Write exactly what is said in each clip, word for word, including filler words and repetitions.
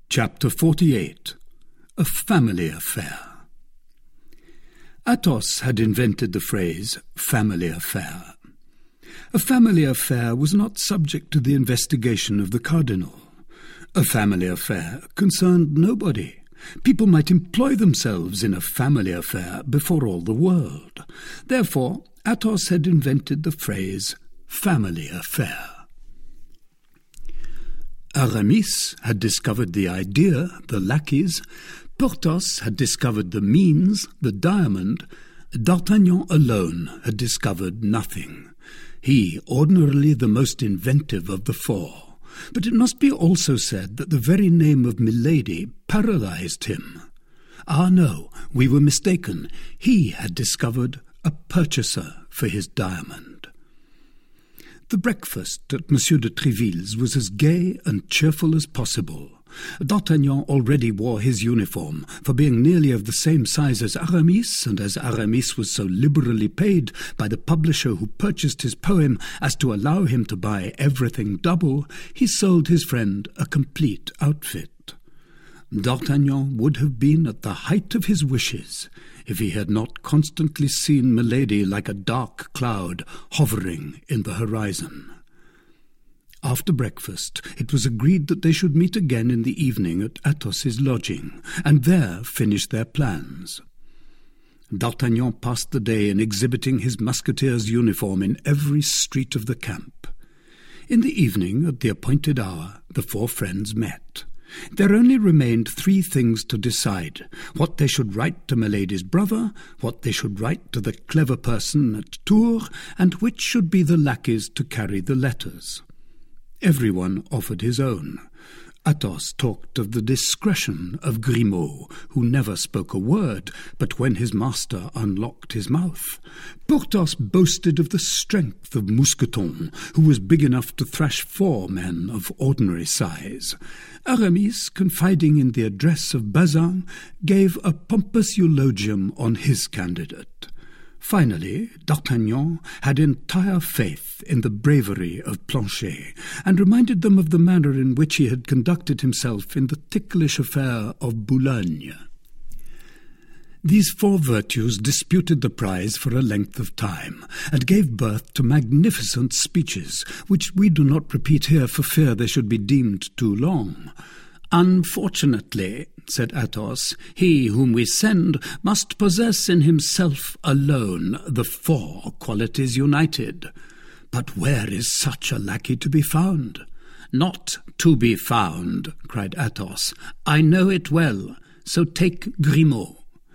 Chapter forty-eight. A Family Affair. Athos had invented the phrase family affair. A family affair was not subject to the investigation of the cardinal. A family affair concerned nobody. People might employ themselves in a family affair before all the world. Therefore, Athos had invented the phrase family affair. Aramis had discovered the idea, the lackeys. Porthos had discovered the means, the diamond. D'Artagnan alone had discovered nothing. He, ordinarily the most inventive of the four. But it must be also said that the very name of Milady paralyzed him. Ah, no, we were mistaken. He had discovered a purchaser for his diamond. The breakfast at Monsieur de Tréville's was as gay and cheerful as possible. D'Artagnan already wore his uniform, for being nearly of the same size as Aramis, and as Aramis was so liberally paid by the publisher who purchased his poem as to allow him to buy everything double, he sold his friend a complete outfit. D'Artagnan would have been at the height of his wishes if he had not constantly seen Milady like a dark cloud hovering in the horizon. After breakfast, it was agreed that they should meet again in the evening at Athos's lodging, and there finish their plans. D'Artagnan passed the day in exhibiting his musketeer's uniform in every street of the camp. In the evening, at the appointed hour, the four friends met. There only remained three things to decide: what they should write to Milady's brother, what they should write to the clever person at Tours, and which should be the lackeys to carry the letters. Everyone offered his own. Athos talked of the discretion of Grimaud, who never spoke a word, but when his master unlocked his mouth. Porthos boasted of the strength of Mousqueton, who was big enough to thrash four men of ordinary size. Aramis, confiding in the address of Bazin, gave a pompous eulogium on his candidate. Finally, D'Artagnan had entire faith in the bravery of Planchet, and reminded them of the manner in which he had conducted himself in the ticklish affair of Boulogne. These four virtues disputed the prize for a length of time, and gave birth to magnificent speeches, which we do not repeat here for fear they should be deemed too long. "Unfortunately," said Athos, "he whom we send must possess in himself alone the four qualities united. But where is such a lackey to be found?" "Not to be found," cried Athos. "I know it well. So take Grimaud."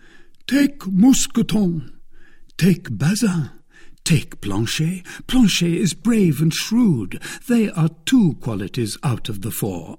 "Take Mousqueton." "Take Bazin." "Take Planchet. Planchet is brave and shrewd. They are two qualities out of the four."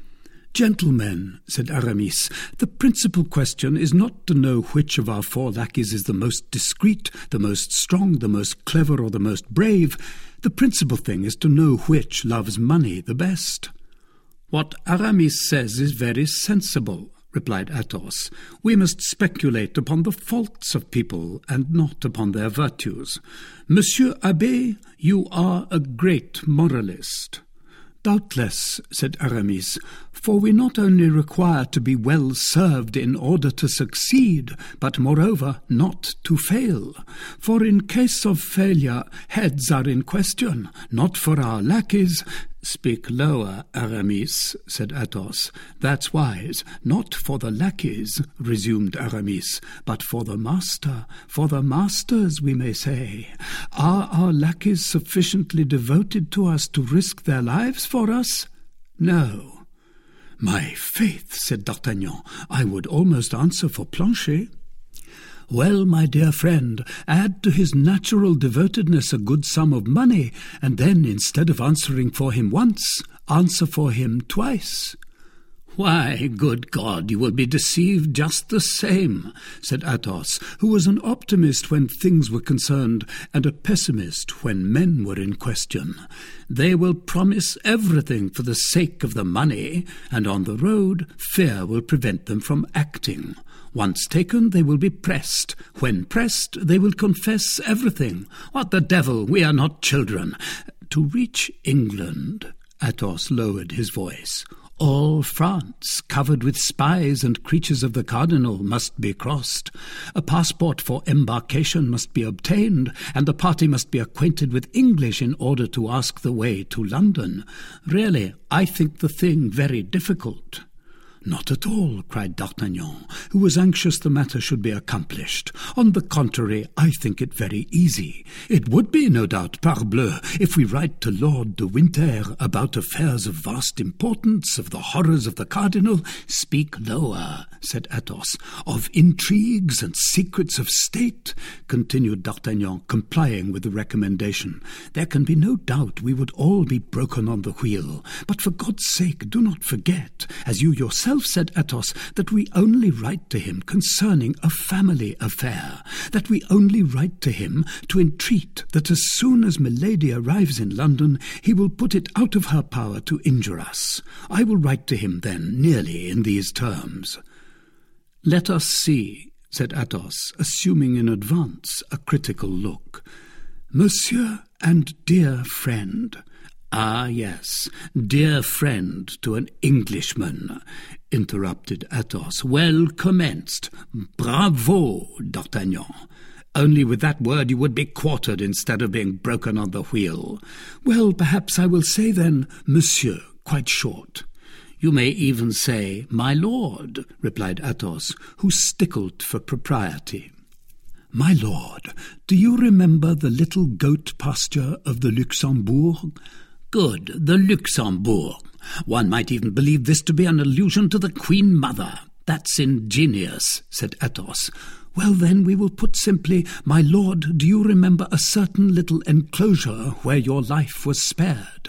"Gentlemen," said Aramis, "the principal question is not to know which of our four lackeys is the most discreet, the most strong, the most clever, or the most brave. The principal thing is to know which loves money the best." "What Aramis says is very sensible," replied Athos. "We must speculate upon the faults of people and not upon their virtues. Monsieur Abbé, you are a great moralist." "Doubtless," said Aramis, "for we not only require to be well served in order to succeed, but moreover not to fail. For in case of failure, heads are in question, not for our lackeys." "Speak lower, Aramis," said Athos. "That's wise. Not for the lackeys," resumed Aramis, "but for the master, for the masters, we may say. Are our lackeys sufficiently devoted to us to risk their lives for us? No." "My faith," said D'Artagnan, "I would almost answer for Planchet." "Well, my dear friend, add to his natural devotedness a good sum of money, and then, instead of answering for him once, answer for him twice." "Why, good God, you will be deceived just the same," said Athos, who was an optimist when things were concerned, and a pessimist when men were in question. "They will promise everything for the sake of the money, and on the road fear will prevent them from acting. Once taken, they will be pressed. When pressed, they will confess everything. What the devil, we are not children. To reach England," Athos lowered his voice, All France, covered with spies and creatures of the cardinal, must be crossed. A passport for embarkation must be obtained, and the party must be acquainted with English in order to ask the way to London. Really, I think the thing very difficult." "Not at all," cried D'Artagnan, who was anxious the matter should be accomplished. "On the contrary, I think it very easy. It would be, no doubt, parbleu, if we write to Lord de Winter about affairs of vast importance, of the horrors of the cardinal." "Speak lower," said Athos. "Of intrigues and secrets of state," continued D'Artagnan, complying with the recommendation. "There can be no doubt we would all be broken on the wheel. But for God's sake, do not forget, as you yourself said, Athos, that we only write to him concerning a family affair, that we only write to him to entreat that as soon as Milady arrives in London, he will put it out of her power to injure us. I will write to him then nearly in these terms." "Let us see," said Athos, assuming in advance a critical look. "Monsieur and dear friend." "Ah, yes, dear friend to an Englishman," interrupted Athos. "Well commenced. Bravo, D'Artagnan. Only with that word you would be quartered instead of being broken on the wheel." "Well, perhaps I will say then, monsieur, quite short." "You may even say, my lord," replied Athos, who stickled for propriety. "My lord, do you remember the little goat pasture of the Luxembourg?" "Good, the Luxembourg. One might even believe this to be an allusion to the Queen Mother. That's ingenious," said Athos. "Well, then, we will put simply, my lord, do you remember a certain little enclosure where your life was spared?"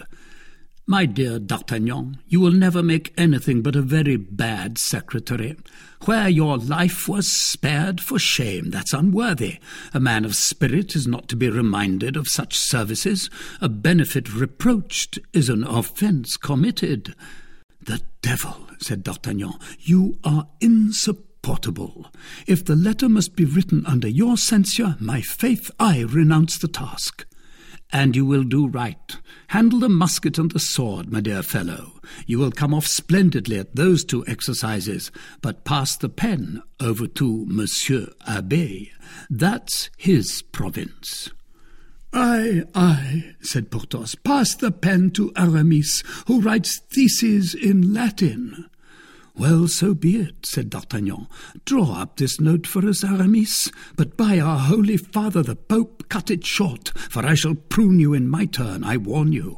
"My dear D'Artagnan, you will never make anything but a very bad secretary. Where your life was spared, for shame, that's unworthy. A man of spirit is not to be reminded of such services. A benefit reproached is an offence committed." "The devil," said D'Artagnan, "you are insupportable. If the letter must be written under your censure, my faith, I renounce the task." "And you will do right. Handle the musket and the sword, my dear fellow. You will come off splendidly at those two exercises, but pass the pen over to Monsieur Abbé. That's his province." "Aye, aye," said Porthos. "Pass the pen to Aramis, who writes theses in Latin." "Well, so be it," said D'Artagnan. "Draw up this note for us, Aramis, but by our Holy Father the Pope, cut it short, for I shall prune you in my turn, I warn you."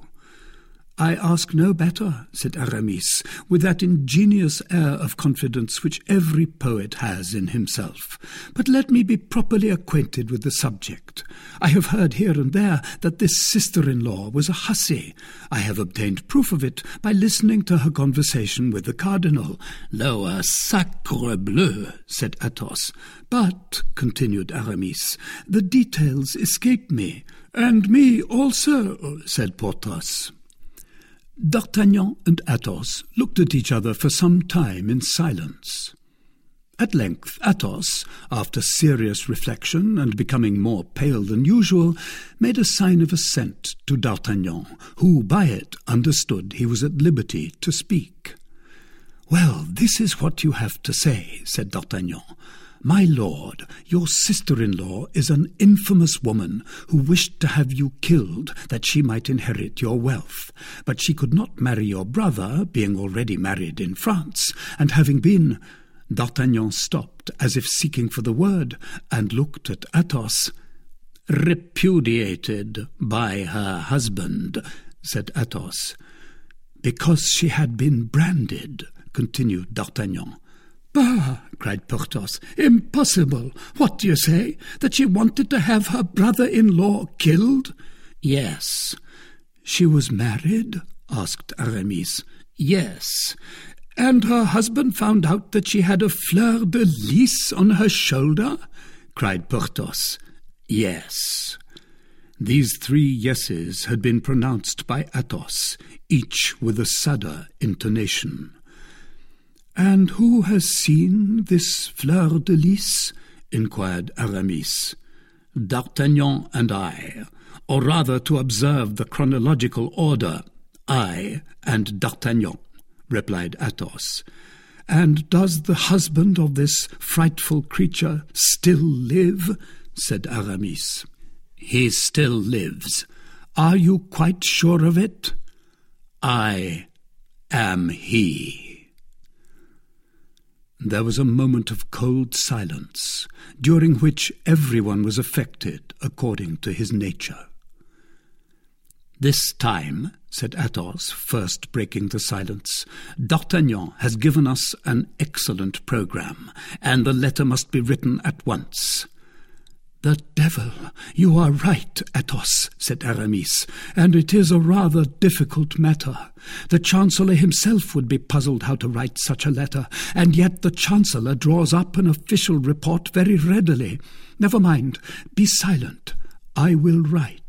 "I ask no better," said Aramis, with that ingenious air of confidence which every poet has in himself. "But let me be properly acquainted with the subject. I have heard here and there that this sister-in-law was a hussy. I have obtained proof of it by listening to her conversation with the cardinal." "Lower, sacre bleu," said Athos. "But," continued Aramis, "the details escape me." "And me also," said Porthos. D'Artagnan and Athos looked at each other for some time in silence. At length Athos, after serious reflection and becoming more pale than usual, made a sign of assent to D'Artagnan, who by it understood he was at liberty to speak. "Well, this is what you have to say," said D'Artagnan. "My lord, your sister-in-law is an infamous woman who wished to have you killed that she might inherit your wealth. But she could not marry your brother, being already married in France, and having been—" D'Artagnan stopped, as if seeking for the word, and looked at Athos. "Repudiated by her husband," said Athos. "Because she had been branded," continued D'Artagnan. "Bah!" cried Porthos. "Impossible! What do you say? That she wanted to have her brother-in-law killed?" "Yes." "She was married?" asked Aramis. "Yes." "And her husband found out that she had a fleur-de-lis on her shoulder?" cried Porthos. "Yes." These three yeses had been pronounced by Athos, each with a sadder intonation. "And who has seen this fleur-de-lis?" inquired Aramis. "D'Artagnan and I, or rather, to observe the chronological order, I and D'Artagnan," replied Athos. "And does the husband of this frightful creature still live?" said Aramis. "He still lives. Are you quite sure of it?" "I am he." There was a moment of cold silence, during which everyone was affected according to his nature. "This time," said Athos, first breaking the silence, "D'Artagnan has given us an excellent programme, and the letter must be written at once." "The devil! You are right, Athos," said Aramis, "and it is a rather difficult matter. The Chancellor himself would be puzzled how to write such a letter, and yet the Chancellor draws up an official report very readily. Never mind, be silent. I will write."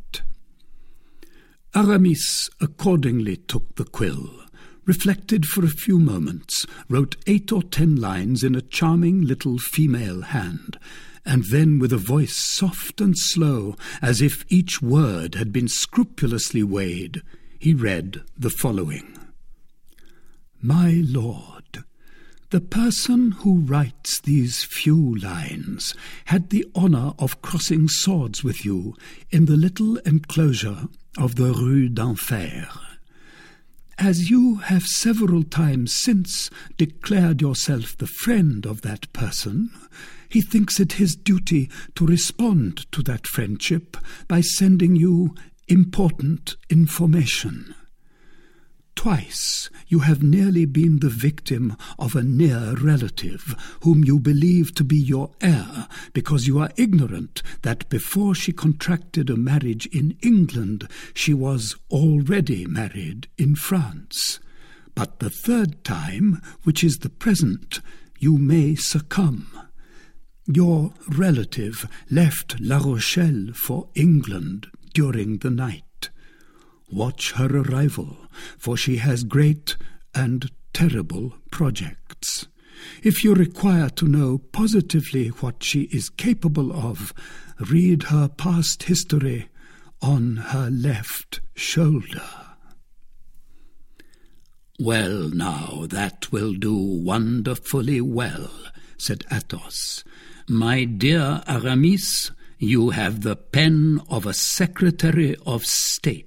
Aramis accordingly took the quill, reflected for a few moments, wrote eight or ten lines in a charming little female hand, and then with a voice soft and slow, as if each word had been scrupulously weighed, he read the following. "My lord, the person who writes these few lines had the honour of crossing swords with you in the little enclosure of the Rue d'Enfer. As you have several times since declared yourself the friend of that person, he thinks it his duty to respond to that friendship by sending you important information. Twice you have nearly been the victim of a near relative whom you believe to be your heir because you are ignorant that before she contracted a marriage in England she was already married in France. But the third time, which is the present, you may succumb. Your relative left La Rochelle for England during the night. Watch her arrival, for she has great and terrible projects. If you require to know positively what she is capable of, read her past history on her left shoulder." "Well, now, that will do wonderfully well," said Athos. "My dear Aramis, you have the pen of a Secretary of State.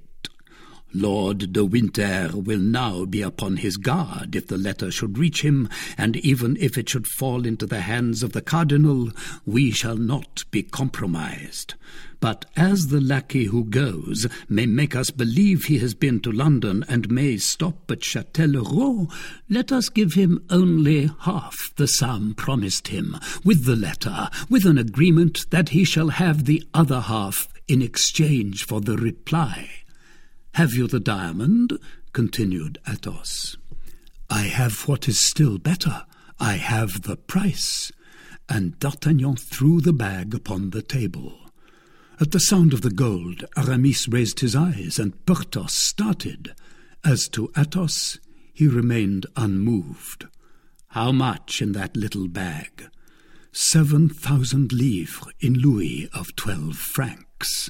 Lord de Winter will now be upon his guard if the letter should reach him, and even if it should fall into the hands of the Cardinal, we shall not be compromised. But as the lackey who goes may make us believe he has been to London and may stop at Châtellerault, let us give him only half the sum promised him, with the letter, with an agreement that he shall have the other half in exchange for the reply. Have you the diamond?" continued Athos. "I have what is still better. I have the price." And D'Artagnan threw the bag upon the table. At the sound of the gold, Aramis raised his eyes, and Porthos started. As to Athos, he remained unmoved. "How much in that little bag?" Seven thousand livres in louis of twelve francs."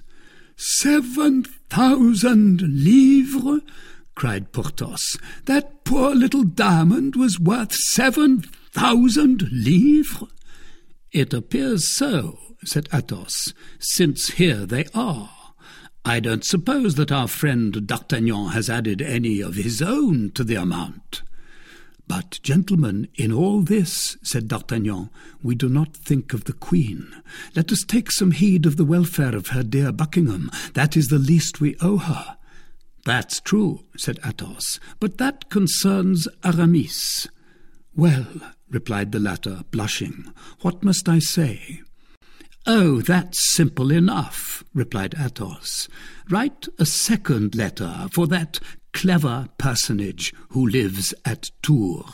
"Seven thousand livres!" cried Porthos. "That poor little diamond was worth seven thousand livres?" "It appears so," said Athos, "since here they are. I don't suppose that our friend D'Artagnan has added any of his own to the amount." "But, gentlemen, in all this," said D'Artagnan, "we do not think of the Queen. Let us take some heed of the welfare of her dear Buckingham. That is the least we owe her." "That's true," said Athos, "but that concerns Aramis." "Well," replied the latter, blushing, "what must I say?" "Oh, that's simple enough," replied Athos. "Write a second letter for that clever personage who lives at Tours."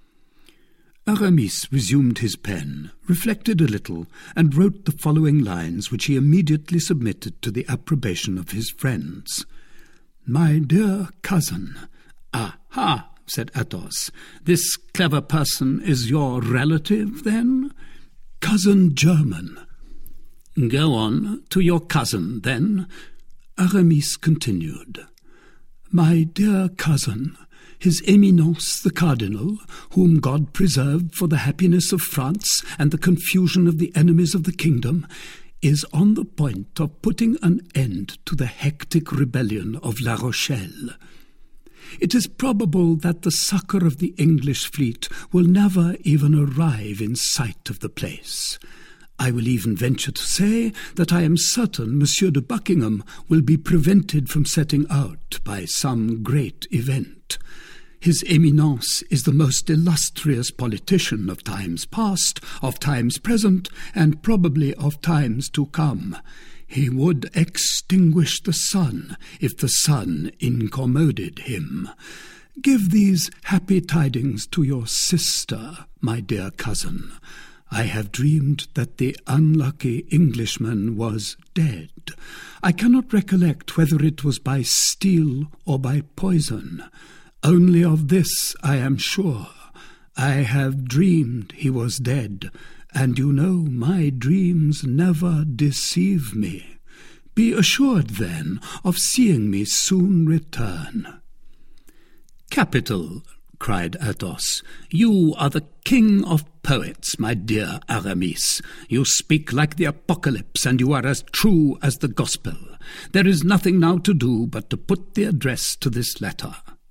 Aramis resumed his pen, reflected a little, and wrote the following lines, which he immediately submitted to the approbation of his friends. "My dear cousin—" "Ah, ha!" said Athos. "This clever person is your relative, then?" "Cousin german." "Go on to your cousin, then." Aramis continued. "My dear cousin, His Eminence the Cardinal, whom God preserve for the happiness of France and the confusion of the enemies of the kingdom, is on the point of putting an end to the hectic rebellion of La Rochelle. It is probable that the succour of the English fleet will never even arrive in sight of the place. I will even venture to say that I am certain Monsieur de Buckingham will be prevented from setting out by some great event. His Eminence is the most illustrious politician of times past, of times present, and probably of times to come. He would extinguish the sun if the sun incommoded him. Give these happy tidings to your sister, my dear cousin. I have dreamed that the unlucky Englishman was dead. I cannot recollect whether it was by steel or by poison. Only of this I am sure. I have dreamed he was dead, and you know my dreams never deceive me. Be assured, then, of seeing me soon return." "Capital!" cried Athos. "You are the king of poets, my dear Aramis. You speak like the Apocalypse, and you are as true as the Gospel. There is nothing now to do but to put the address to this letter."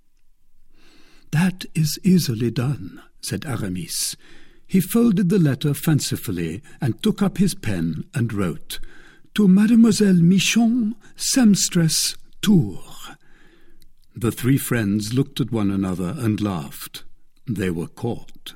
"That is easily done," said Aramis. He folded the letter fancifully and took up his pen and wrote, "To Mademoiselle Michon, Semstress, Tours." The three friends looked at one another and laughed. They were caught.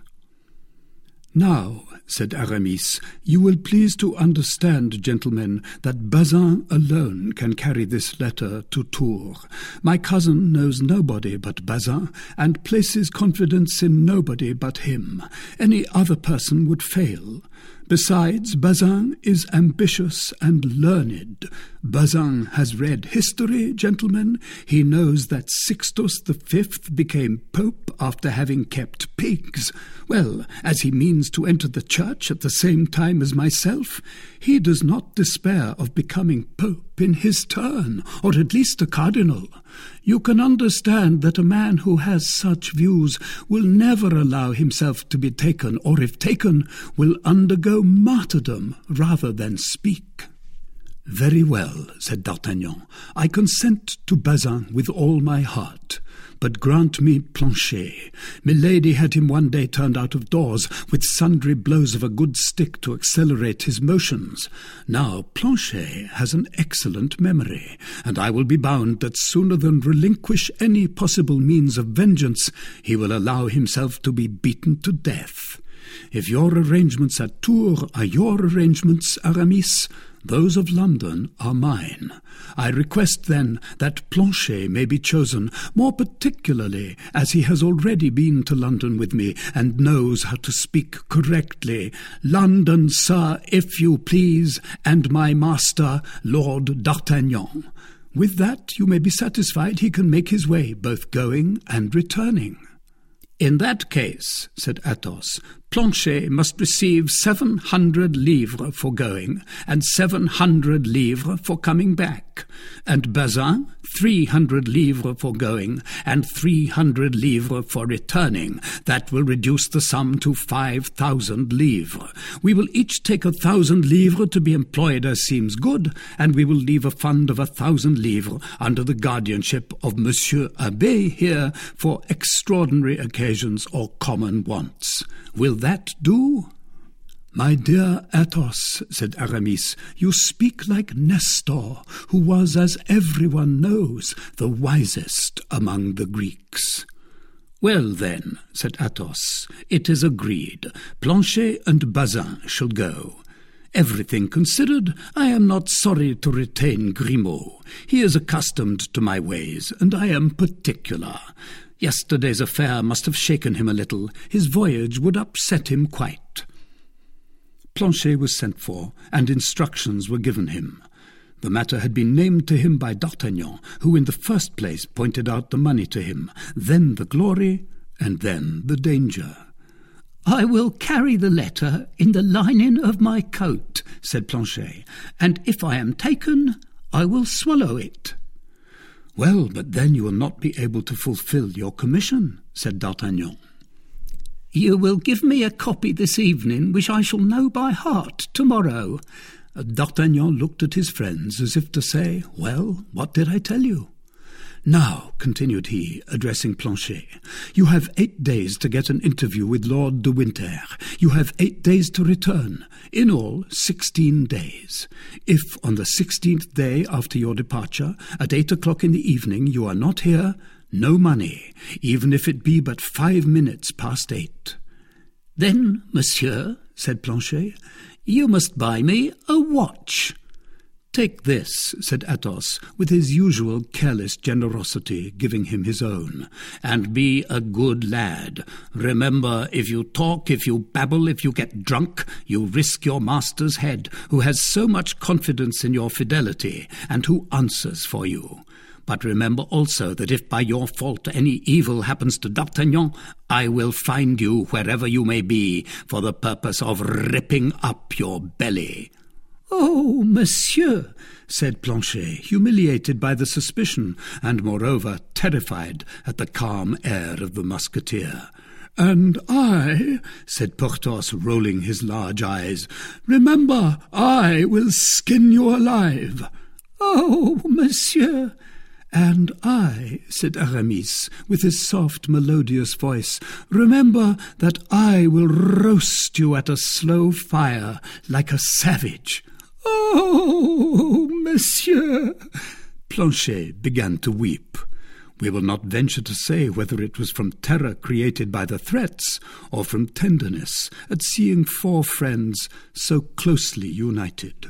"Now," said Aramis, "you will please to understand, gentlemen, that Bazin alone can carry this letter to Tours. My cousin knows nobody but Bazin, and places confidence in nobody but him. Any other person would fail. Besides, Bazin is ambitious and learned. Bazin has read history, gentlemen. He knows that Sixtus the Fifth became pope after having kept pigs. Well, as he means to enter the church at the same time as myself, he does not despair of becoming pope in his turn, or at least a cardinal. You can understand that a man who has such views will never allow himself to be taken, or if taken, will undergo martyrdom rather than speak." "Very well," said D'Artagnan. "I consent to Bazin with all my heart. But grant me Planchet. Milady had him one day turned out of doors with sundry blows of a good stick to accelerate his motions. Now Planchet has an excellent memory, and I will be bound that sooner than relinquish any possible means of vengeance, he will allow himself to be beaten to death. If your arrangements at Tours are your arrangements, Aramis, those of London are mine. I request, then, that Planchet may be chosen, more particularly as he has already been to London with me, and knows how to speak correctly. London, sir, if you please, and my master, Lord D'Artagnan. With that you may be satisfied he can make his way, both going and returning." "In that case," said Athos, "Planchet must receive seven hundred livres for going, and seven hundred livres for coming back, and Bazin three hundred livres for going, and three hundred livres for returning. That will reduce the sum to five thousand livres. We will each take a thousand livres to be employed as seems good, and we will leave a fund of a thousand livres under the guardianship of Monsieur Abbé here for extraordinary occasions or common wants. Will that do?" "My dear Athos," said Aramis, "you speak like Nestor, who was, as everyone knows, the wisest among the Greeks." "Well, then," said Athos, "it is agreed. Planchet and Bazin shall go. Everything considered, I am not sorry to retain Grimaud. He is accustomed to my ways, and I am particular. Yesterday's affair must have shaken him a little. His voyage would upset him quite." Planchet was sent for, and instructions were given him. The matter had been named to him by D'Artagnan, who in the first place pointed out the money to him, then the glory, and then the danger. "I will carry the letter in the lining of my coat," said Planchet, "and if I am taken, I will swallow it." "Well, but then you will not be able to fulfill your commission," said D'Artagnan. "You will give me a copy this evening, which I shall know by heart tomorrow." D'Artagnan looked at his friends as if to say, "Well, what did I tell you?" "Now," continued he, addressing Planchet, "you have eight days to get an interview with Lord de Winter. You have eight days to return. In all, sixteen days. If on the sixteenth day after your departure, at eight o'clock in the evening, you are not here, no money, even if it be but five minutes past eight." "Then, monsieur," said Planchet, "you must buy me a watch." "Take this," said Athos, with his usual careless generosity, giving him his own, "and be a good lad. Remember, if you talk, if you babble, if you get drunk, you risk your master's head, who has so much confidence in your fidelity, and who answers for you. But remember also that if by your fault any evil happens to D'Artagnan, I will find you wherever you may be, for the purpose of ripping up your belly." "Oh, monsieur," said Planchet, humiliated by the suspicion, and moreover terrified at the calm air of the musketeer. "And I," said Porthos, rolling his large eyes, "remember, I will skin you alive." "Oh, monsieur." "And I," said Aramis, with his soft, melodious voice, "remember that I will roast you at a slow fire like a savage." "Oh, monsieur!" Planchet began to weep. We will not venture to say whether it was from terror created by the threats or from tenderness at seeing four friends so closely united.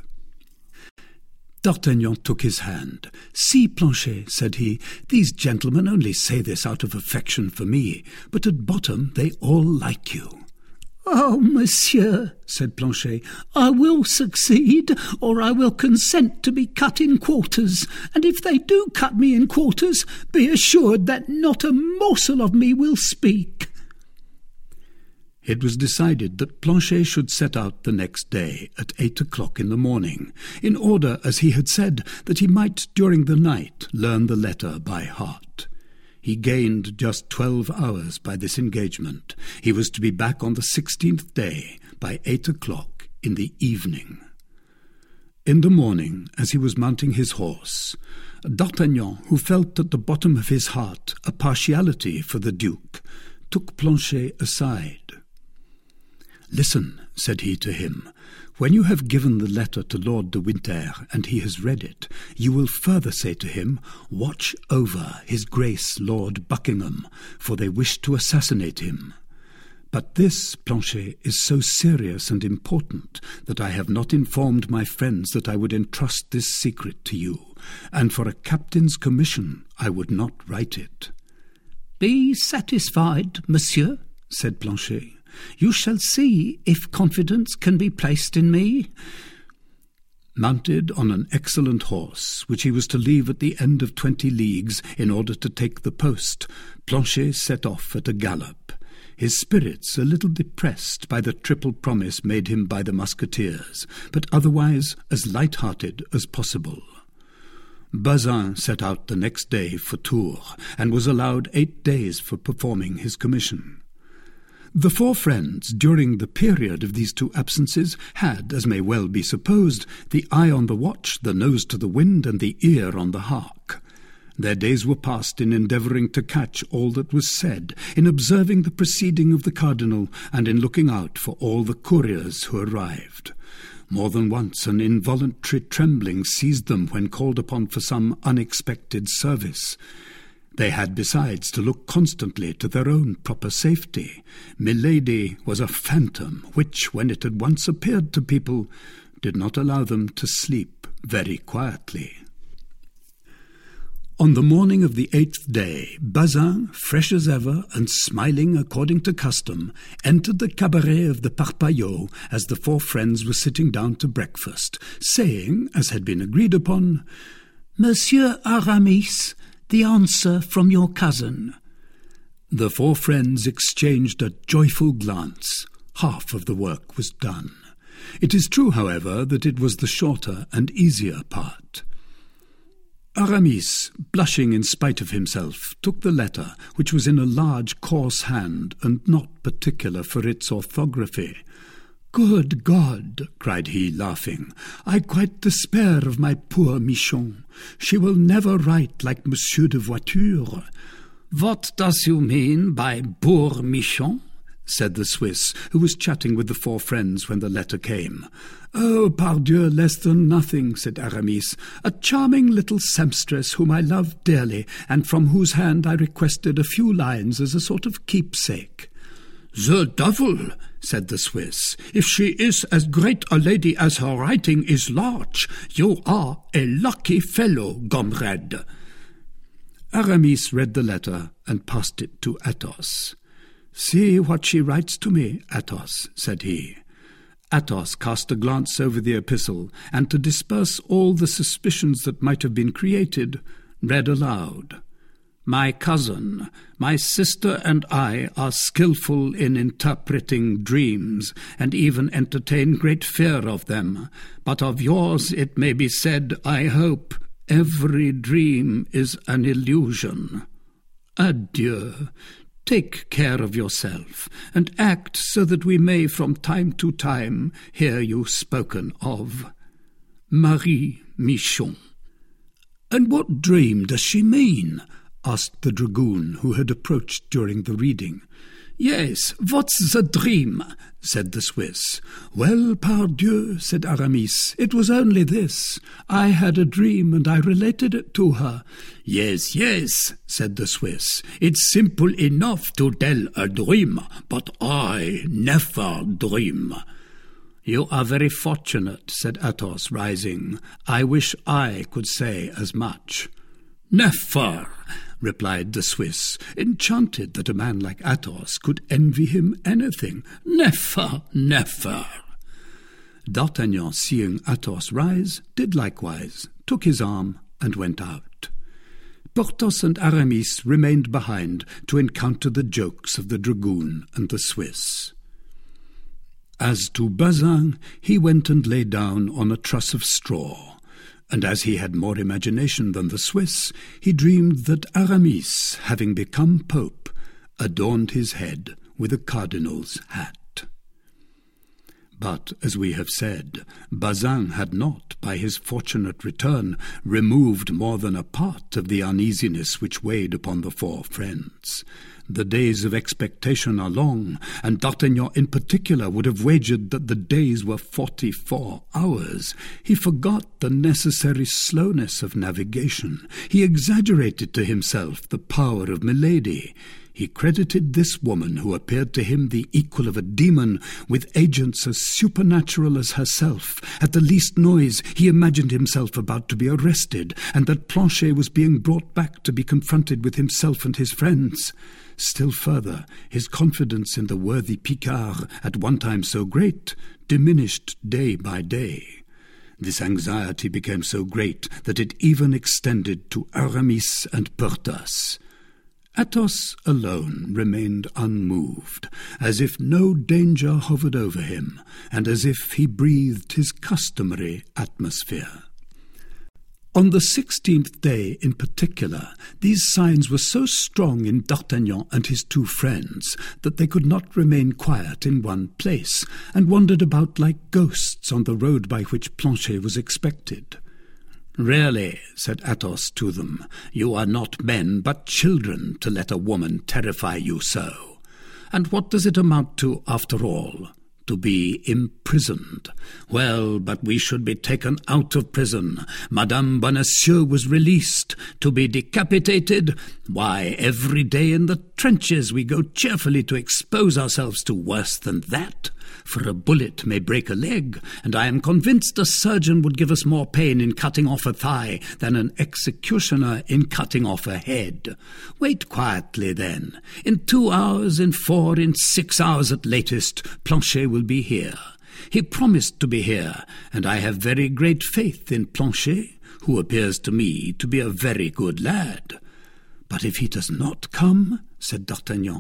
D'Artagnan took his hand. "See, Planchet," said he, "these gentlemen only say this out of affection for me, but at bottom they all like you." "Oh, monsieur," said Planchet, "I will succeed, or I will consent to be cut in quarters, and if they do cut me in quarters, be assured that not a morsel of me will speak." It was decided that Planchet should set out the next day at eight o'clock in the morning, in order, as he had said, that he might during the night learn the letter by heart. He gained just twelve hours by this engagement. He was to be back on the sixteenth day by eight o'clock in the evening. In the morning, as he was mounting his horse, D'Artagnan, who felt at the bottom of his heart a partiality for the Duke, took Planchet aside. "Listen," said he to him, "when you have given the letter to Lord de Winter, and he has read it, you will further say to him, 'Watch over his Grace Lord Buckingham, for they wish to assassinate him.' But this, Planchet, is so serious and important that I have not informed my friends that I would entrust this secret to you, and for a captain's commission I would not write it." "Be satisfied, monsieur," said Planchet. "You shall see if confidence can be placed in me." Mounted on an excellent horse, which he was to leave at the end of twenty leagues in order to take the post, Planchet set off at a gallop, his spirits a little depressed by the triple promise made him by the musketeers, but otherwise as light-hearted as possible. Bazin set out the next day for Tours, and was allowed eight days for performing his commission. The four friends, during the period of these two absences, had, as may well be supposed, the eye on the watch, the nose to the wind, and the ear on the hark. Their days were passed in endeavouring to catch all that was said, in observing the proceeding of the cardinal, and in looking out for all the couriers who arrived. More than once an involuntary trembling seized them when called upon for some unexpected service. They had besides to look constantly to their own proper safety. Milady was a phantom which, when it had once appeared to people, did not allow them to sleep very quietly. On the morning of the eighth day, Bazin, fresh as ever and smiling according to custom, entered the cabaret of the Parpaillot as the four friends were sitting down to breakfast, saying, as had been agreed upon, "Monsieur Aramis, the answer from your cousin." The four friends exchanged a joyful glance. Half of the work was done. It is true, however, that it was the shorter and easier part. Aramis, blushing in spite of himself, took the letter, which was in a large, coarse hand, and not particular for its orthography. "Good God!" cried he, laughing, "I quite despair of my poor Michon. She will never write like Monsieur de Voiture." "What does you mean by poor Michon?" said the Swiss, who was chatting with the four friends when the letter came. "Oh, pardieu, less than nothing," said Aramis. "A charming little sempstress whom I love dearly, and from whose hand I requested a few lines as a sort of keepsake." "The devil!" said the Swiss. "If she is as great a lady as her writing is large, you are a lucky fellow, comrade." Aramis read the letter and passed it to Athos. "See what she writes to me, Athos," said he. Athos cast a glance over the epistle, and to disperse all the suspicions that might have been created, read aloud. "My cousin, my sister and I are skilful in interpreting dreams, and even entertain great fear of them. But of yours it may be said, I hope, every dream is an illusion. Adieu. Take care of yourself, and act so that we may from time to time hear you spoken of. Marie Michon." "And what dream does she mean?" asked the dragoon, who had approached during the reading. "Yes, what's the dream?" said the Swiss. "Well, pardieu," said Aramis, "it was only this. I had a dream, and I related it to her." "Yes, yes," said the Swiss. "It's simple enough to tell a dream, but I never dream." "You are very fortunate," said Athos, rising. "I wish I could say as much." "Never," replied the Swiss, enchanted that a man like Athos could envy him anything. "Never, never." D'Artagnan, seeing Athos rise, did likewise, took his arm, and went out. Porthos and Aramis remained behind to encounter the jokes of the dragoon and the Swiss. As to Bazin, he went and lay down on a truss of straw, and as he had more imagination than the Swiss, he dreamed that Aramis, having become pope, adorned his head with a cardinal's hat. But, as we have said, Bazin had not, by his fortunate return, removed more than a part of the uneasiness which weighed upon the four friends. The days of expectation are long, and D'Artagnan in particular would have wagered that the days were forty-four hours. He forgot the necessary slowness of navigation. He exaggerated to himself the power of Milady. He credited this woman, who appeared to him the equal of a demon, with agents as supernatural as herself. At the least noise, he imagined himself about to be arrested, and that Planchet was being brought back to be confronted with himself and his friends. Still further, his confidence in the worthy Picard, at one time so great, diminished day by day. This anxiety became so great that it even extended to Aramis and Porthos. Athos alone remained unmoved, as if no danger hovered over him, and as if he breathed his customary atmosphere. On the sixteenth day in particular, these signs were so strong in D'Artagnan and his two friends that they could not remain quiet in one place, and wandered about like ghosts on the road by which Planchet was expected. "Really," said Athos to them, "you are not men but children to let a woman terrify you so. And what does it amount to after all? To be imprisoned. Well, but we should be taken out of prison. Madame Bonacieux was released. To be decapitated? Why, every day in the trenches we go cheerfully to expose ourselves to worse than that. For a bullet may break a leg, and I am convinced a surgeon would give us more pain in cutting off a thigh than an executioner in cutting off a head. Wait quietly, then. In two hours, in four, in six hours at latest, Planchet will be here. He promised to be here, and I have very great faith in Planchet, who appears to me to be a very good lad." "But if he does not come," said D'Artagnan,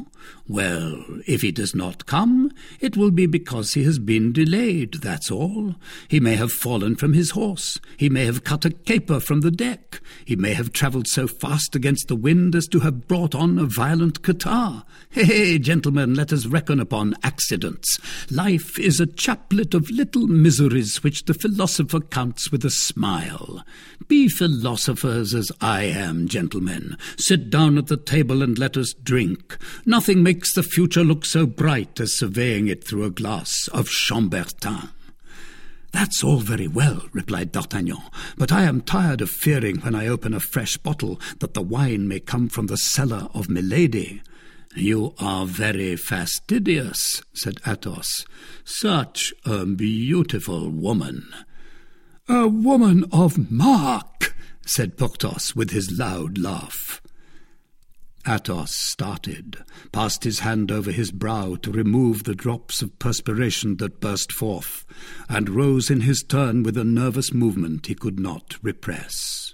"Well, if he does not come, it will be because he has been delayed, that's all. He may have fallen from his horse. He may have cut a caper from the deck. He may have travelled so fast against the wind as to have brought on a violent catarrh. Hey, gentlemen, let us reckon upon accidents. Life is a chaplet of little miseries which the philosopher counts with a smile. Be philosophers as I am, gentlemen. Sit down at the table and let us drink. Nothing makes the future look so bright as surveying it through a glass of Chambertin." "That's all very well," replied D'Artagnan, "but I am tired of fearing when I open a fresh bottle that the wine may come from the cellar of Milady." "You are very fastidious," said Athos. "Such a beautiful woman." "A woman of mark," said Porthos with his loud laugh. Athos started, passed his hand over his brow to remove the drops of perspiration that burst forth, and rose in his turn with a nervous movement he could not repress.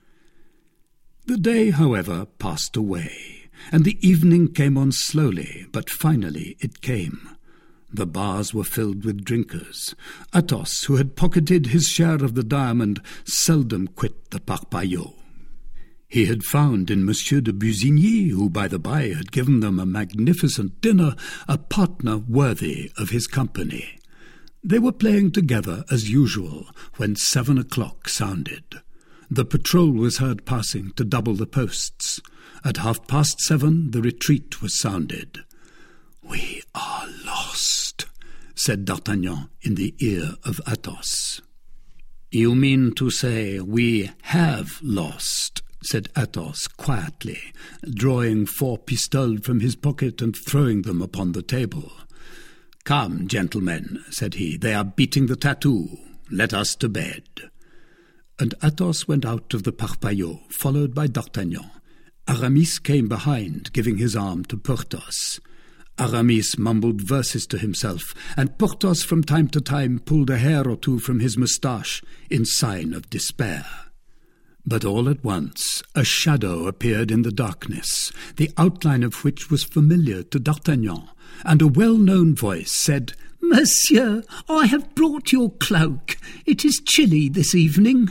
The day, however, passed away, and the evening came on slowly, but finally it came. The bars were filled with drinkers. Athos, who had pocketed his share of the diamond, seldom quit the Parpaillot. He had found in Monsieur de Busigny, who, by the by, had given them a magnificent dinner, a partner worthy of his company. They were playing together as usual when seven o'clock sounded. The patrol was heard passing to double the posts. At half past seven the retreat was sounded. "We are lost," said D'Artagnan in the ear of Athos. "You mean to say we have lost," said Athos quietly, drawing four pistoles from his pocket and throwing them upon the table. "Come, gentlemen," said he, "they are beating the tattoo. Let us to bed." And Athos went out of the Parpaillot, followed by D'Artagnan. Aramis came behind, giving his arm to Porthos. Aramis mumbled verses to himself, and Porthos from time to time pulled a hair or two from his moustache in sign of despair. But all at once a shadow appeared in the darkness, the outline of which was familiar to D'Artagnan, and a well-known voice said, "Monsieur, I have brought your cloak. It is chilly this evening."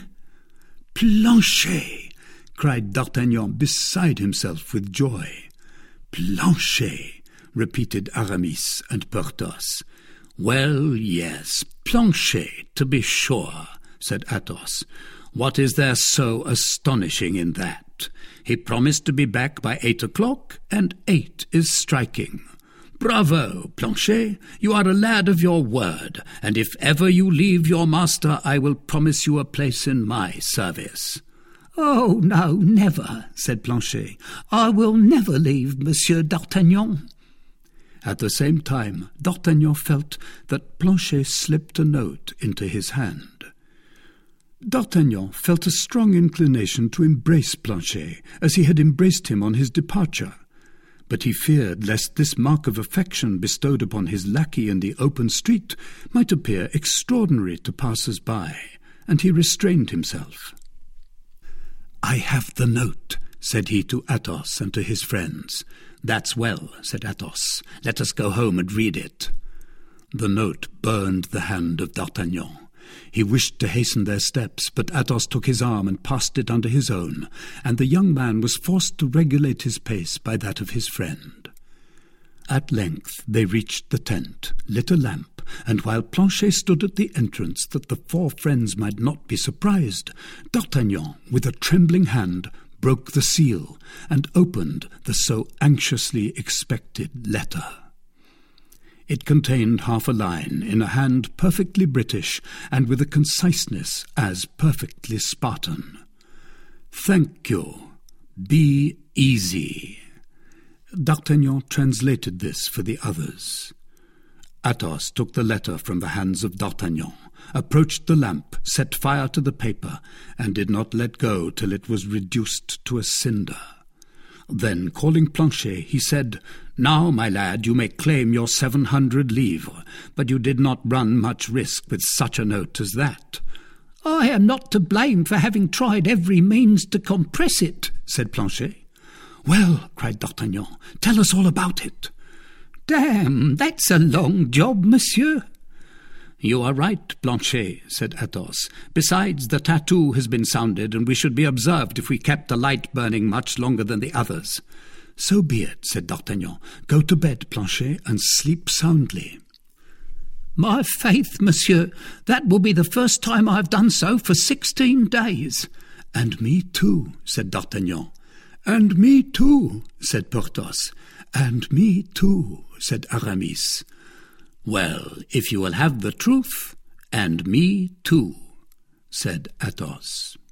"Planchet!" cried D'Artagnan, beside himself with joy. "Planchet!" repeated Aramis and Porthos. "Well, yes, Planchet, to be sure," said Athos. "What is there so astonishing in that? He promised to be back by eight o'clock, and eight is striking. Bravo, Planchet, you are a lad of your word, and if ever you leave your master, I will promise you a place in my service." "Oh, no, never," said Planchet. "I will never leave Monsieur d'Artagnan." At the same time, D'Artagnan felt that Planchet slipped a note into his hand. D'Artagnan felt a strong inclination to embrace Planchet, as he had embraced him on his departure. But he feared lest this mark of affection bestowed upon his lackey in the open street might appear extraordinary to passers-by, and he restrained himself. "I have the note," said he to Athos and to his friends. "That's well," said Athos. "Let us go home and read it." The note burned the hand of D'Artagnan. He wished to hasten their steps, but Athos took his arm and passed it under his own, and the young man was forced to regulate his pace by that of his friend. At length they reached the tent, lit a lamp, and while Planchet stood at the entrance that the four friends might not be surprised, D'Artagnan, with a trembling hand, broke the seal and opened the so anxiously expected letter. It contained half a line in a hand perfectly British and with a conciseness as perfectly Spartan. "Thank you. Be easy." D'Artagnan translated this for the others. Athos took the letter from the hands of D'Artagnan, approached the lamp, set fire to the paper, and did not let go till it was reduced to a cinder. Then, calling Planchet, he said, "Now, my lad, you may claim your seven hundred livres, but you did not run much risk with such a note as that." "I am not to blame for having tried every means to compress it," said Planchet. "Well," cried D'Artagnan, "tell us all about it." Damn, that's a long job, monsieur. You are right, Planchet, said Athos. Besides, the tattoo has been sounded, and we should be observed if we kept the light burning much longer than the others. So be it, said D'Artagnan. Go to bed, Planchet, and sleep soundly. My faith, monsieur, that will be the first time I have done so for sixteen days. And me too, said D'Artagnan. And me too, said Porthos. And me too, said Aramis. Well, if you will have the truth, and me too, said Athos.